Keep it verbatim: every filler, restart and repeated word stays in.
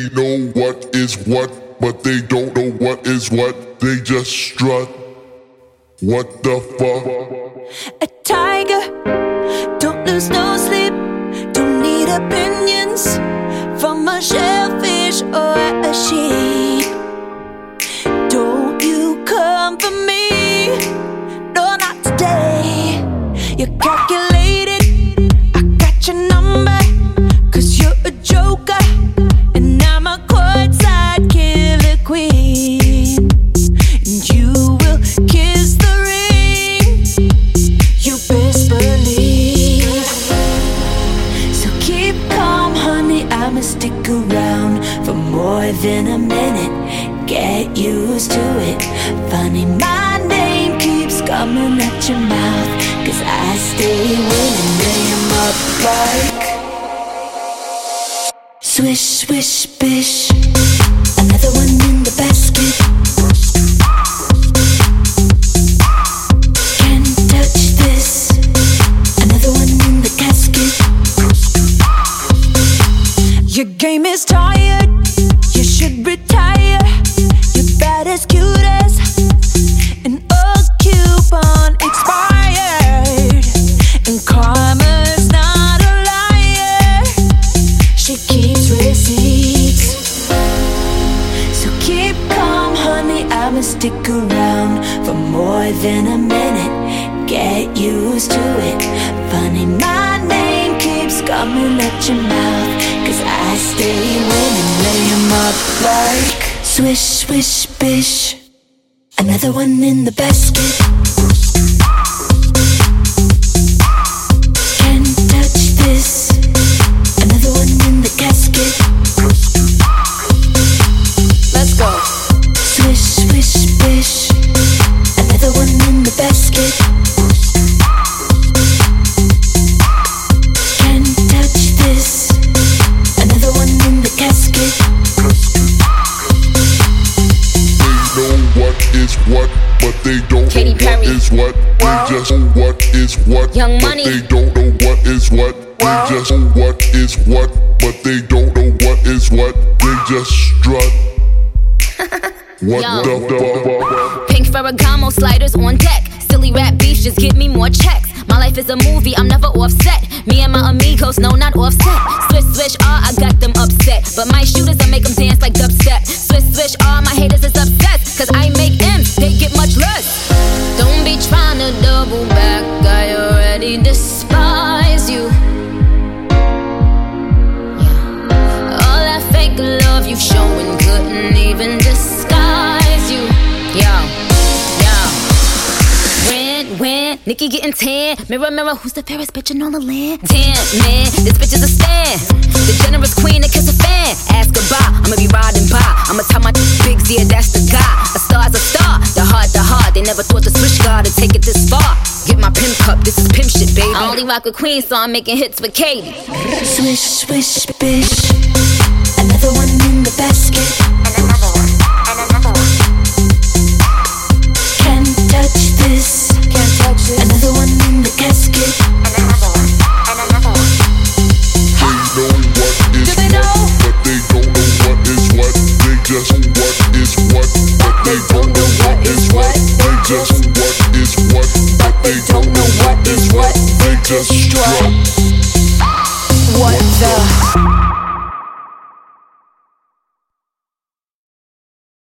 They know what is what, but they don't know what is what. They just strut. What the fuck? A tiger, don't lose no sleep. Don't need opinions from a shellfish or a sheep. Don't you come for me, no, not today. You're calculated, I got your number, cause you're a joker, and I'm a courtside killer queen. And you will kiss the ring, you best believe. So keep calm, honey, I'ma stick around for more than a minute. Get used to it. Funny, my name keeps coming at your mouth, cause I stay winning. Lay 'em up like swish, swish, bish. Another one in the basket. Can't touch this. Another one in the casket. Your game is tired, you should retire. You're bad as cute as an old coupon expired. And karma's not a liar, she keeps receipts. So keep calm, honey, I'ma stick around for more than a minute. Get used to it. Funny, my name keeps coming at your mouth, cause I stay winning. Lay 'em up like swish, swish, bish. Another one in the basket. Can't touch this. Another one in the casket. Let's go. Swish, swish, bish. Another one in the basket. Can't touch this. Another one in the casket. What is what, but they don't Katy know Perry. what is what. They just know what is what, Young but Money. they don't know what is what. They just know what is what, but they don't know what is what. They just strut. What Yo. the fuck? Pink Ferragamo sliders on deck. Silly rap beefs just give me more checks. My life is a movie, I'm never offset. Me and my amigos, no, not offset. Swish, swish, ah, I got them upset. But my shooters, I make them dance like dubstep. Swish, swish, ah, my haters is obsessed. Cause I make M's, they get much less. Don't be trying to double back, I already despise you. Yeah. All that fake love you showing couldn't even disguise you. Yo, yo. When, when, Nikki getting tan. Mirror, mirror, who's the fairest bitch in all the land? Damn, man, this bitch is a stan. The generous queen that kiss a fan. Ask goodbye, I'ma be riding by. I'ma tell my big yeah, that's the guy. A star's a star, the heart, the heart. They never thought the switch guard to take it this far. Get my pimp cup, this is pimp shit, baby. I only rock with Queen, so I'm making hits with Katy. Swish, swish, bish.